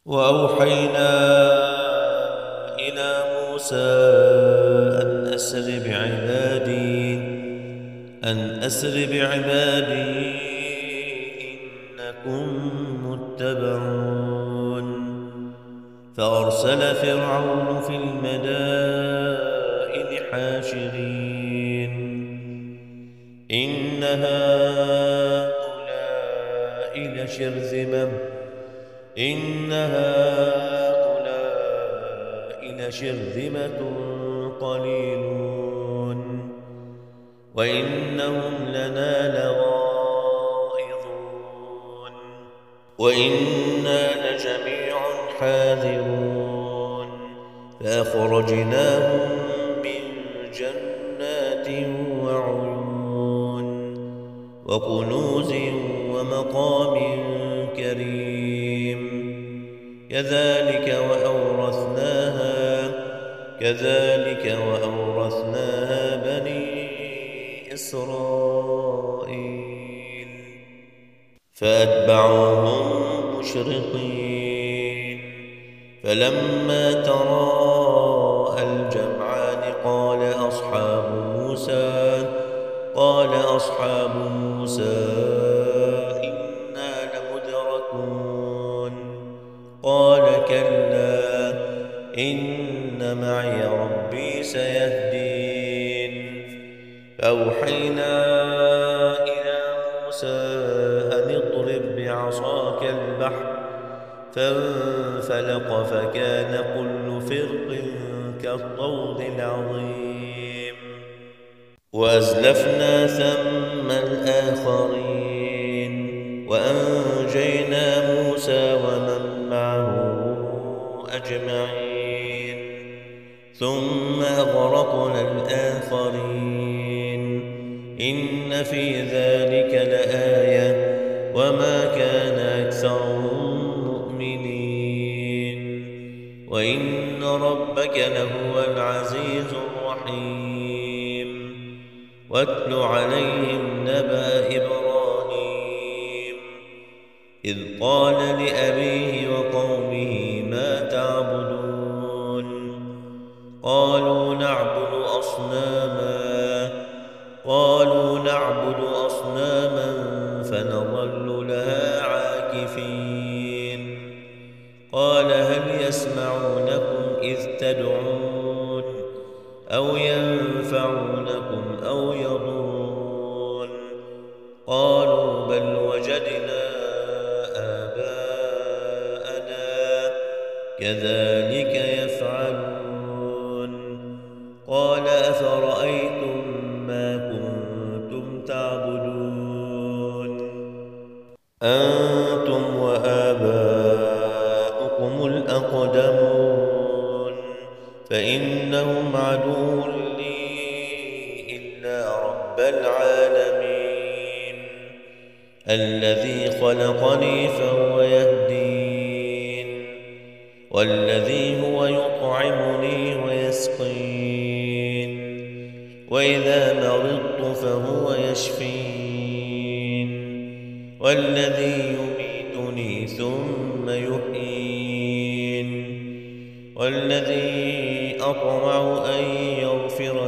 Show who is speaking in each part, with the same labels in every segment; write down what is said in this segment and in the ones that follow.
Speaker 1: وأوحينا إلى موسى أن أسر بعبادي إنكم متبعون. فأرسل فرعون في المدائن حاشرين إن هؤلاء لشرذمة قليلون وإنهم لنا لغائظون وإنا لجميع حاذرون. فأخرجناهم من جنات وعيون وكنوز ومقام كريم. كذلك وأورثناها بني إسرائيل. فأتبعوهم مشرقين فلما تراءى الجمعان قال أصحاب موسى إنا لمدركون. قال كلا إن معي ربي سيهدين. فأوحينا إلى موسى أن اضرب بعصاك البحر فانفلق فكان كل فرق كالطود العظيم. وأزلفنا ثم الآخرين وأنجينا موسى ومن معه أجمعين ثم أغرقنا الآخرين. إن في ذلك لآية وما كان أكثرهم مؤمنين وإن ربك لهو العزيز الرحيم. واتل عليهم نبأ إبراهيم إذ قال لأبيه وقومه ما تعبدون. قالوا نعبد أصناما فنظل لها عاكفين. قال هل يسمعونكم إذ تدعون أو ينفعونكم أو يضرون. قالوا بل وجدنا آباءنا كذلك يفعلون. قال أفرأيتم ما كنتم تعبدون أنتم وآباؤكم الأقدمون فإنهم عدو لي إلا رب العالمين الذي خلقني فهو يهدين والذي هو يطعمني ويسقين وإذا مرضت فهو يشفين والذي يميتني ثم يحيين والذي أطمع أن يغفر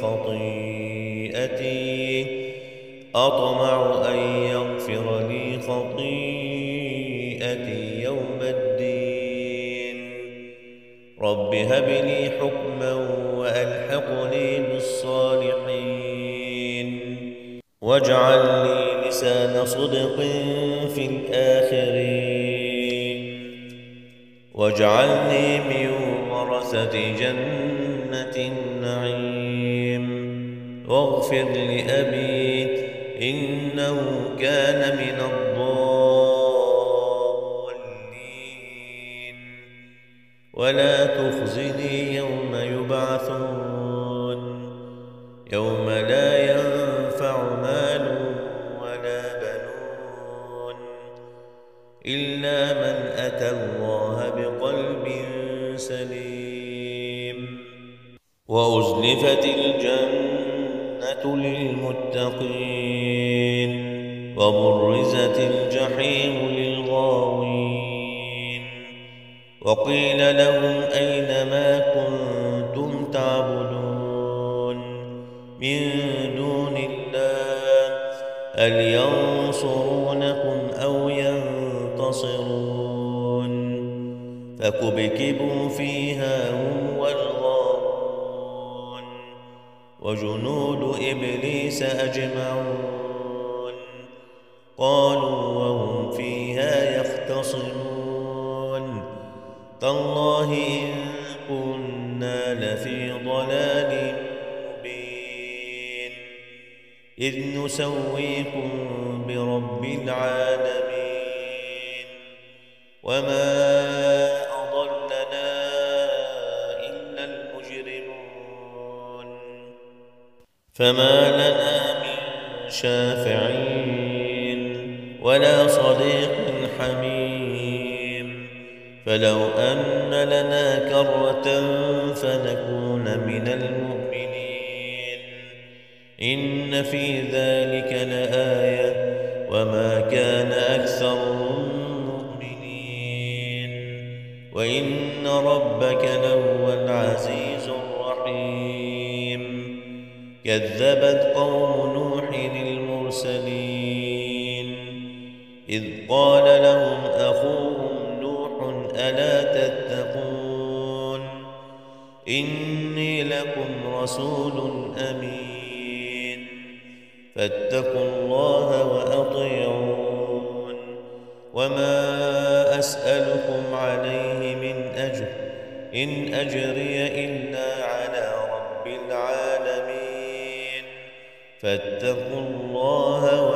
Speaker 1: لي خطيئتي يوم الدين. رب هب لي حكما وألحقني بالصالحين واجعل لي لسان صدق في الآخرين واجعلني من ورثة جنة النعيم واغفر لأبي إنه كان من الضالين ولا تخزني يوم يبعثون يوم لا ينفع مال ولا بنون إلا من أتى الله بقلب سليم. وأزلفت الجنة للمتقين وبرزت الجحيم للغاوين وقيل لهم أين ما كنتم تعبدون من دون الله هل ينصرونكم أو ينتصرون فكبكبوا فيها هم والغاوون وجنود إبليس أجمعون قالوا وهم فيها يختصمون تالله إن كنا لفي ضلال مبين إذ نسويكم برب العالمين وما أضلنا إلا المجرمون فما لنا من شافعين ولا صديق حميم فلو أن لنا كرة فنكون من المؤمنين إن في ذلك لآية وما كان أكثرهم مؤمنين وإن ربك لهو العزيز الرحيم كذبت قوم نوح المرسلين إذ قال لهم أخوهم نوح ألا تتقون إني لكم رسول أمين فاتقوا الله وأطيعون وما أسألكم عليه من أجر إن أجري إلا على رب العالمين فاتقوا الله